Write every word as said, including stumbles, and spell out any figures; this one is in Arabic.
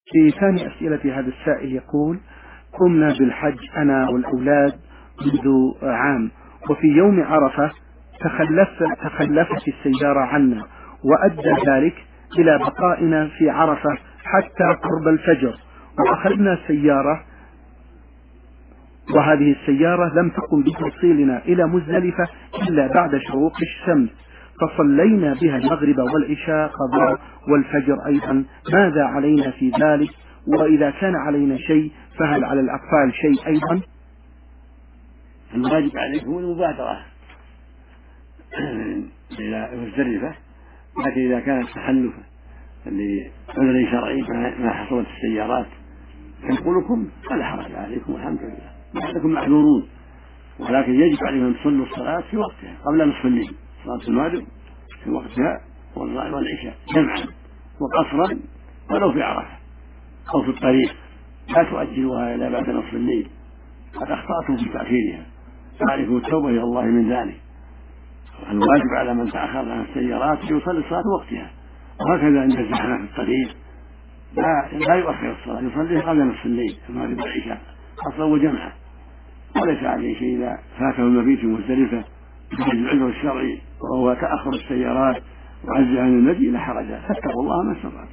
في ثاني أسئلة هذا السائل يقول: قمنا بالحج أنا والأولاد منذ عام، وفي يوم عرفة تخلف تخلفت السيارة عنا، وأدى ذلك إلى بقائنا في عرفة حتى قرب الفجر، وأخذنا السيارة، وهذه السيارة لم تقم بتوصيلنا إلى مزدلفة إلا بعد شروق الشمس، فصلينا بها المغرب والعشاء قضاء والفجر أيضا. ماذا علينا في ذلك؟ وإذا كان علينا شيء فهل على الأطفال شيء أيضا؟ الواجب عليكم المبادرة إلى مزدلفة، لكن إذا كانت تخلفا لعذر شرعي ما حصلت السيارات ينقلكم فلا حرج عليكم والحمد لله، لأنكم معذورون، ولكن يجب عليكم أن تصلوا الصلاة في وقتها قبل نصف الليل، صلاة المغرب في وقتها والعشاء جمعا وقصرا ولو في عرفة أو في الطريق، لا تؤجلوها إلى بعد نصف الليل، قد أخطأتم في تأخيرها، فعليكم التوبة إلى الله من ذلك. الواجب على من تأخر عن السيارات يصلي الصلاة وقتها، وهكذا عند الزحمة في الطريق لا لا يؤخر الصلاة، يصلي قبل نصف الليل المغرب والعشاء قصرا وجمعا، وليس عليه شيء إذا فاته المبيت في مزدلفة بالعذر الشرعي وهو تأخر السيارات وعجز عن المجيء لا حرج، فاتقوا الله ما استطعتم.